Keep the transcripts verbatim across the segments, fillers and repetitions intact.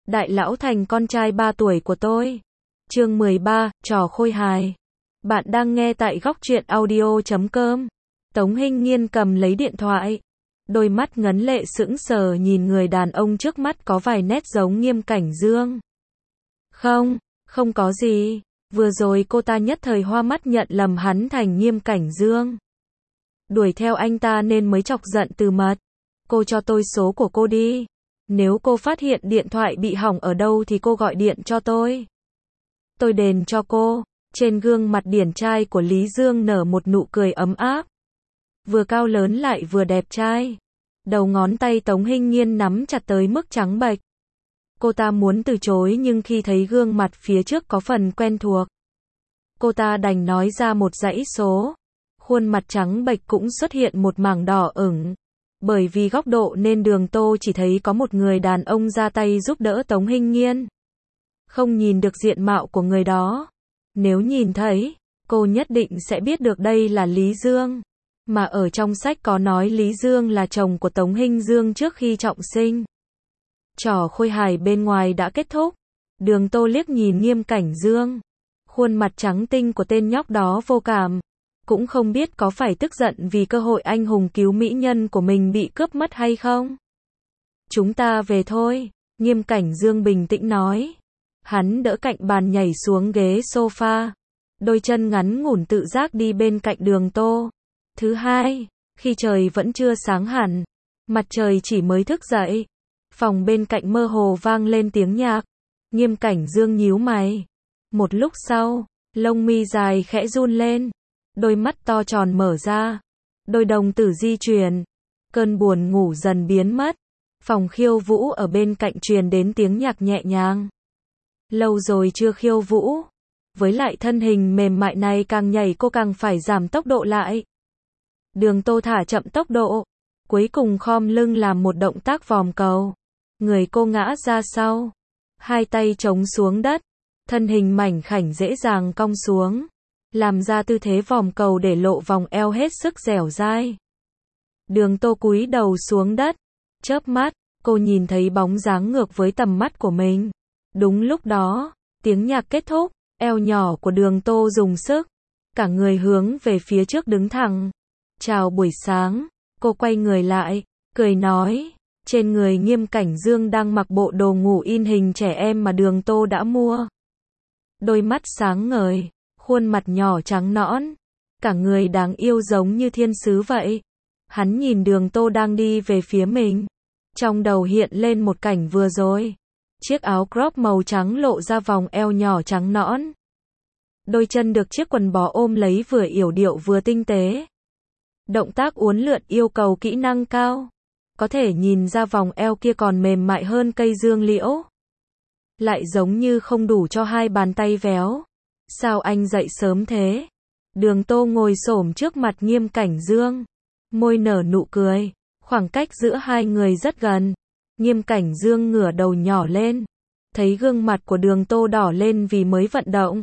Đại lão thành con trai ba tuổi của tôi. Chương mười ba, trò khôi hài. Bạn đang nghe tại góc truyện audio chấm com. Tống Hinh Nhiên cầm lấy điện thoại. Đôi mắt ngấn lệ sững sờ nhìn người đàn ông trước mắt có vài nét giống Nghiêm Cảnh Dương. Không, không có gì. Vừa rồi cô ta nhất thời hoa mắt nhận lầm hắn thành Nghiêm Cảnh Dương. Đuổi theo anh ta nên mới chọc giận Từ Mật. Cô cho tôi số của cô đi. Nếu cô phát hiện điện thoại bị hỏng ở đâu thì cô gọi điện cho tôi. Tôi đền cho cô. Trên gương mặt điển trai của Lý Dương nở một nụ cười ấm áp. Vừa cao lớn lại vừa đẹp trai. Đầu ngón tay Tống Hinh Nhiên nắm chặt tới mức trắng bệch. Cô ta muốn từ chối nhưng khi thấy gương mặt phía trước có phần quen thuộc, cô ta đành nói ra một dãy số. Khuôn mặt trắng bệch cũng xuất hiện một mảng đỏ ửng. Bởi vì góc độ nên Đường Tô chỉ thấy có một người đàn ông ra tay giúp đỡ Tống Hinh Nhiên. Không nhìn được diện mạo của người đó. Nếu nhìn thấy, cô nhất định sẽ biết được đây là Lý Dương. Mà ở trong sách có nói Lý Dương là chồng của Tống Hinh Dương trước khi trọng sinh. Trò khôi hài bên ngoài đã kết thúc. Đường Tô liếc nhìn Nghiêm Cảnh Dương. Khuôn mặt trắng tinh của tên nhóc đó vô cảm. Cũng không biết có phải tức giận vì cơ hội anh hùng cứu mỹ nhân của mình bị cướp mất hay không. Chúng ta về thôi, Nghiêm Cảnh Dương bình tĩnh nói. Hắn đỡ cạnh bàn nhảy xuống ghế sofa. Đôi chân ngắn ngủn tự giác đi bên cạnh Đường Tô. Thứ hai, khi trời vẫn chưa sáng hẳn, mặt trời chỉ mới thức dậy. Phòng bên cạnh mơ hồ vang lên tiếng nhạc. Nghiêm Cảnh Dương nhíu mày. Một lúc sau, lông mi dài khẽ run lên. Đôi mắt to tròn mở ra. Đôi đồng tử di chuyển. Cơn buồn ngủ dần biến mất. Phòng khiêu vũ ở bên cạnh truyền đến tiếng nhạc nhẹ nhàng. Lâu rồi chưa khiêu vũ. Với lại thân hình mềm mại này càng nhảy cô càng phải giảm tốc độ lại. Đường Tô thả chậm tốc độ. Cuối cùng khom lưng làm một động tác vòm cầu. Người cô ngã ra sau. Hai tay chống xuống đất. Thân hình mảnh khảnh dễ dàng cong xuống. Làm ra tư thế vòm cầu để lộ vòng eo hết sức dẻo dai. Đường Tô cúi đầu xuống đất. Chớp mắt, cô nhìn thấy bóng dáng ngược với tầm mắt của mình. Đúng lúc đó, tiếng nhạc kết thúc, eo nhỏ của Đường Tô dùng sức. Cả người hướng về phía trước đứng thẳng. Chào buổi sáng, cô quay người lại, cười nói. Trên người Nghiêm Cảnh Dương đang mặc bộ đồ ngủ in hình trẻ em mà Đường Tô đã mua. Đôi mắt sáng ngời. Khuôn mặt nhỏ trắng nõn, cả người đáng yêu giống như thiên sứ vậy. Hắn nhìn Đường Tô đang đi về phía mình. Trong đầu hiện lên một cảnh vừa rồi. Chiếc áo crop màu trắng lộ ra vòng eo nhỏ trắng nõn. Đôi chân được chiếc quần bó ôm lấy vừa yểu điệu vừa tinh tế. Động tác uốn lượn yêu cầu kỹ năng cao. Có thể nhìn ra vòng eo kia còn mềm mại hơn cây dương liễu. Lại giống như không đủ cho hai bàn tay véo. Sao anh dậy sớm thế? Đường Tô ngồi xổm trước mặt Nghiêm Cảnh Dương. Môi nở nụ cười. Khoảng cách giữa hai người rất gần. Nghiêm Cảnh Dương ngửa đầu nhỏ lên. Thấy gương mặt của Đường Tô đỏ lên vì mới vận động.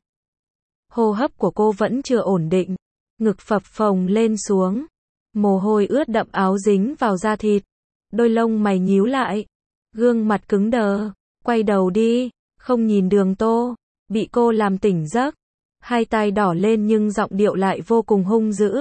Hô hấp của cô vẫn chưa ổn định. Ngực phập phồng lên xuống. Mồ hôi ướt đậm áo dính vào da thịt. Đôi lông mày nhíu lại. Gương mặt cứng đờ. Quay đầu đi. Không nhìn Đường Tô. Bị cô làm tỉnh giấc. Hai tay đỏ lên nhưng giọng điệu lại vô cùng hung dữ.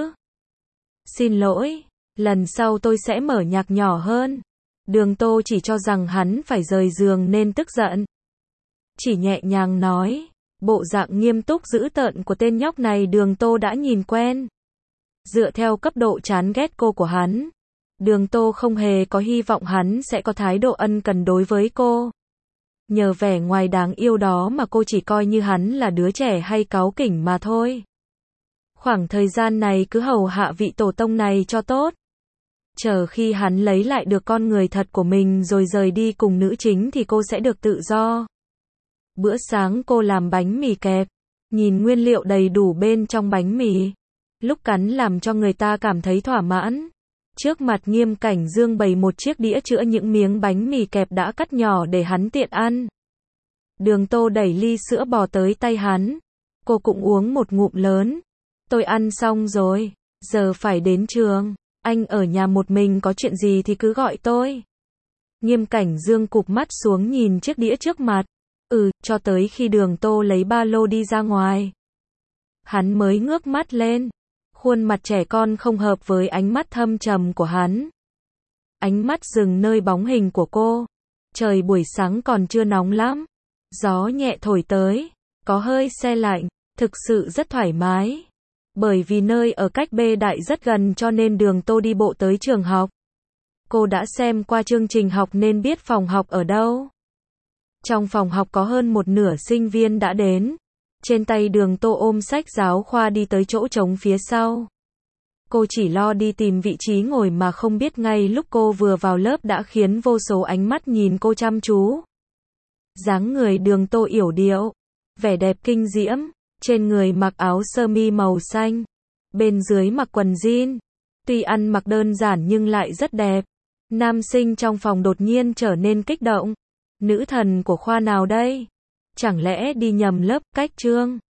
Xin lỗi, lần sau tôi sẽ mở nhạc nhỏ hơn. Đường Tô chỉ cho rằng hắn phải rời giường nên tức giận. Chỉ nhẹ nhàng nói. Bộ dạng nghiêm túc dữ tợn của tên nhóc này Đường Tô đã nhìn quen. Dựa theo cấp độ chán ghét cô của hắn, Đường Tô không hề có hy vọng hắn sẽ có thái độ ân cần đối với cô. Nhờ vẻ ngoài đáng yêu đó mà cô chỉ coi như hắn là đứa trẻ hay cáu kỉnh mà thôi. Khoảng thời gian này cứ hầu hạ vị tổ tông này cho tốt. Chờ khi hắn lấy lại được con người thật của mình rồi rời đi cùng nữ chính thì cô sẽ được tự do. Bữa sáng cô làm bánh mì kẹp. Nhìn nguyên liệu đầy đủ bên trong bánh mì. Lúc cắn làm cho người ta cảm thấy thỏa mãn. Trước mặt Nghiêm Cảnh Dương bày một chiếc đĩa chứa những miếng bánh mì kẹp đã cắt nhỏ để hắn tiện ăn. Đường Tô đẩy ly sữa bò tới tay hắn. Cô cũng uống một ngụm lớn. Tôi ăn xong rồi, giờ phải đến trường. Anh ở nhà một mình có chuyện gì thì cứ gọi tôi. Nghiêm Cảnh Dương cụp mắt xuống nhìn chiếc đĩa trước mặt. Ừ, cho tới khi Đường Tô lấy ba lô đi ra ngoài. Hắn mới ngước mắt lên. Khuôn mặt trẻ con không hợp với ánh mắt thâm trầm của hắn. Ánh mắt dừng nơi bóng hình của cô. Trời buổi sáng còn chưa nóng lắm. Gió nhẹ thổi tới, có hơi se lạnh, thực sự rất thoải mái. Bởi vì nơi ở cách B Đại rất gần cho nên Đường Tô đi bộ tới trường học. Cô đã xem qua chương trình học nên biết phòng học ở đâu. Trong phòng học có hơn một nửa sinh viên đã đến. Trên tay Đường Tô ôm sách giáo khoa đi tới chỗ trống phía sau. Cô chỉ lo đi tìm vị trí ngồi mà không biết ngay lúc cô vừa vào lớp đã khiến vô số ánh mắt nhìn cô chăm chú. Dáng người Đường Tô yểu điệu, vẻ đẹp kinh diễm, trên người mặc áo sơ mi màu xanh, bên dưới mặc quần jean. Tuy ăn mặc đơn giản nhưng lại rất đẹp. Nam sinh trong phòng đột nhiên trở nên kích động. Nữ thần của khoa nào đây? Chẳng lẽ đi nhầm lớp, cách chương?